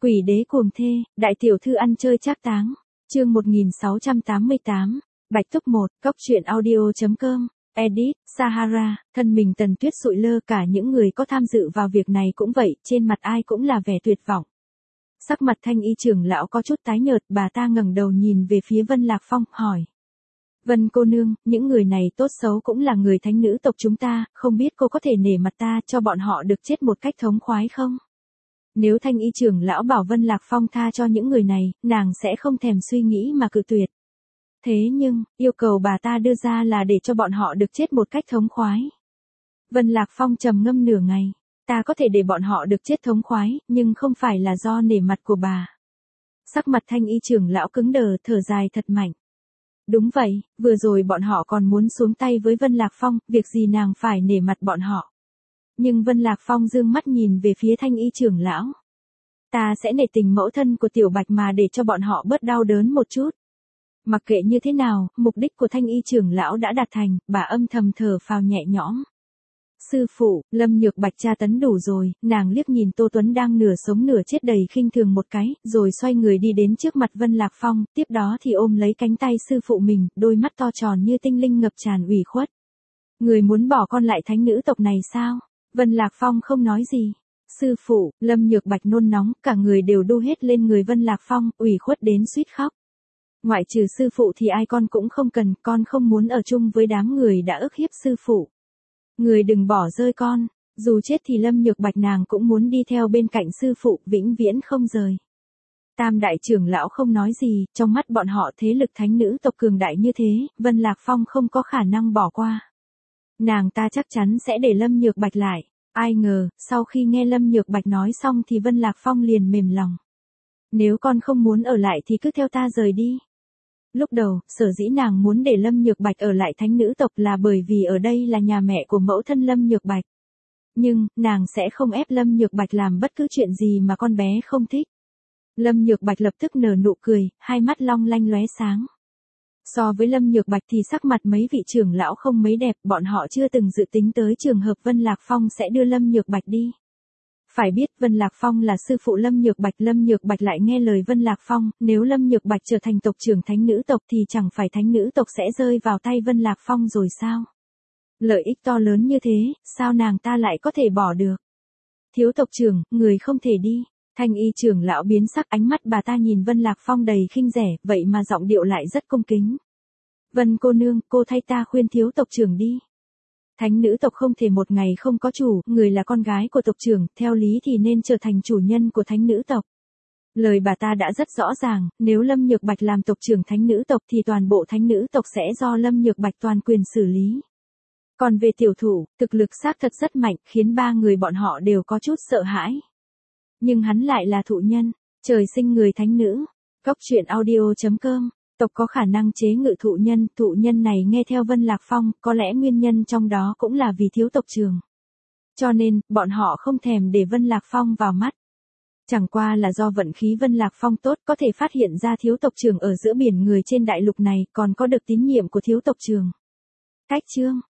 Quỷ đế cuồng thê, đại tiểu thư ăn chơi trác táng. Chương 1688, Bạch Túc 1, Cốc truyện audio.com, Edit, Sahara, thân mình Tần Tuyết sụi lơ, cả những người có tham dự vào việc này cũng vậy, trên mặt ai cũng là vẻ tuyệt vọng. Sắc mặt Thanh Y trưởng lão có chút tái nhợt, bà ta ngẩng đầu nhìn về phía Vân Lạc Phong, hỏi. Vân cô nương, những người này tốt xấu cũng là người thánh nữ tộc chúng ta, không biết cô có thể nể mặt ta cho bọn họ được chết một cách thống khoái không? Nếu Thanh Y trưởng lão bảo Vân Lạc Phong tha cho những người này, nàng sẽ không thèm suy nghĩ mà cự tuyệt. Thế nhưng, yêu cầu bà ta đưa ra là để cho bọn họ được chết một cách thống khoái. Vân Lạc Phong trầm ngâm nửa ngày. Ta có thể để bọn họ được chết thống khoái, nhưng không phải là do nể mặt của bà. Sắc mặt Thanh Y trưởng lão cứng đờ, thở dài thật mạnh. Đúng vậy, vừa rồi bọn họ còn muốn xuống tay với Vân Lạc Phong, việc gì nàng phải nể mặt bọn họ. Nhưng Vân Lạc Phong dương mắt nhìn về phía Thanh Y trưởng lão. Ta sẽ nể tình mẫu thân của Tiểu Bạch mà để cho bọn họ bớt đau đớn một chút. Mặc kệ như thế nào, mục đích của Thanh Y trưởng lão đã đạt thành, bà âm thầm thở phào nhẹ nhõm. Sư phụ, Lâm Nhược Bạch tra tấn đủ rồi, nàng liếc nhìn Tô Tuấn đang nửa sống nửa chết đầy khinh thường một cái, rồi xoay người đi đến trước mặt Vân Lạc Phong, tiếp đó thì ôm lấy cánh tay sư phụ mình, đôi mắt to tròn như tinh linh ngập tràn ủy khuất. Người muốn bỏ con lại thánh nữ tộc này sao? Vân Lạc Phong không nói gì. Sư phụ, Lâm Nhược Bạch nôn nóng, cả người đều đu hết lên người Vân Lạc Phong, ủy khuất đến suýt khóc. Ngoại trừ sư phụ thì ai con cũng không cần, con không muốn ở chung với đám người đã ức hiếp sư phụ. Người đừng bỏ rơi con, dù chết thì Lâm Nhược Bạch nàng cũng muốn đi theo bên cạnh sư phụ, vĩnh viễn không rời. Tam đại trưởng lão không nói gì, trong mắt bọn họ thế lực thánh nữ tộc cường đại như thế, Vân Lạc Phong không có khả năng bỏ qua. Nàng ta chắc chắn sẽ để Lâm Nhược Bạch lại. Ai ngờ, sau khi nghe Lâm Nhược Bạch nói xong thì Vân Lạc Phong liền mềm lòng. Nếu con không muốn ở lại thì cứ theo ta rời đi. Lúc đầu, sở dĩ nàng muốn để Lâm Nhược Bạch ở lại thánh nữ tộc là bởi vì ở đây là nhà mẹ của mẫu thân Lâm Nhược Bạch. Nhưng, nàng sẽ không ép Lâm Nhược Bạch làm bất cứ chuyện gì mà con bé không thích. Lâm Nhược Bạch lập tức nở nụ cười, hai mắt long lanh lóe sáng. So với Lâm Nhược Bạch thì sắc mặt mấy vị trưởng lão không mấy đẹp, bọn họ chưa từng dự tính tới trường hợp Vân Lạc Phong sẽ đưa Lâm Nhược Bạch đi. Phải biết Vân Lạc Phong là sư phụ Lâm Nhược Bạch lại nghe lời Vân Lạc Phong, nếu Lâm Nhược Bạch trở thành tộc trưởng thánh nữ tộc thì chẳng phải thánh nữ tộc sẽ rơi vào tay Vân Lạc Phong rồi sao? Lợi ích to lớn như thế, sao nàng ta lại có thể bỏ được? Thiếu tộc trưởng, người không thể đi. Thanh Y trưởng lão biến sắc, ánh mắt bà ta nhìn Vân Lạc Phong đầy khinh rẻ, vậy mà giọng điệu lại rất cung kính. Vân cô nương, cô thay ta khuyên thiếu tộc trưởng đi. Thánh nữ tộc không thể một ngày không có chủ, người là con gái của tộc trưởng, theo lý thì nên trở thành chủ nhân của thánh nữ tộc. Lời bà ta đã rất rõ ràng, nếu Lâm Nhược Bạch làm tộc trưởng thánh nữ tộc thì toàn bộ thánh nữ tộc sẽ do Lâm Nhược Bạch toàn quyền xử lý. Còn về tiểu thủ, thực lực xác thật rất mạnh, khiến ba người bọn họ đều có chút sợ hãi. Nhưng hắn lại là thụ nhân, trời sinh người thánh nữ. Cốc truyện audio.com, tộc có khả năng chế ngự thụ nhân này nghe theo Vân Lạc Phong, có lẽ nguyên nhân trong đó cũng là vì thiếu tộc trưởng. Cho nên, bọn họ không thèm để Vân Lạc Phong vào mắt. Chẳng qua là do vận khí Vân Lạc Phong tốt có thể phát hiện ra thiếu tộc trưởng ở giữa biển người trên đại lục này, còn có được tín nhiệm của thiếu tộc trưởng. Cách chương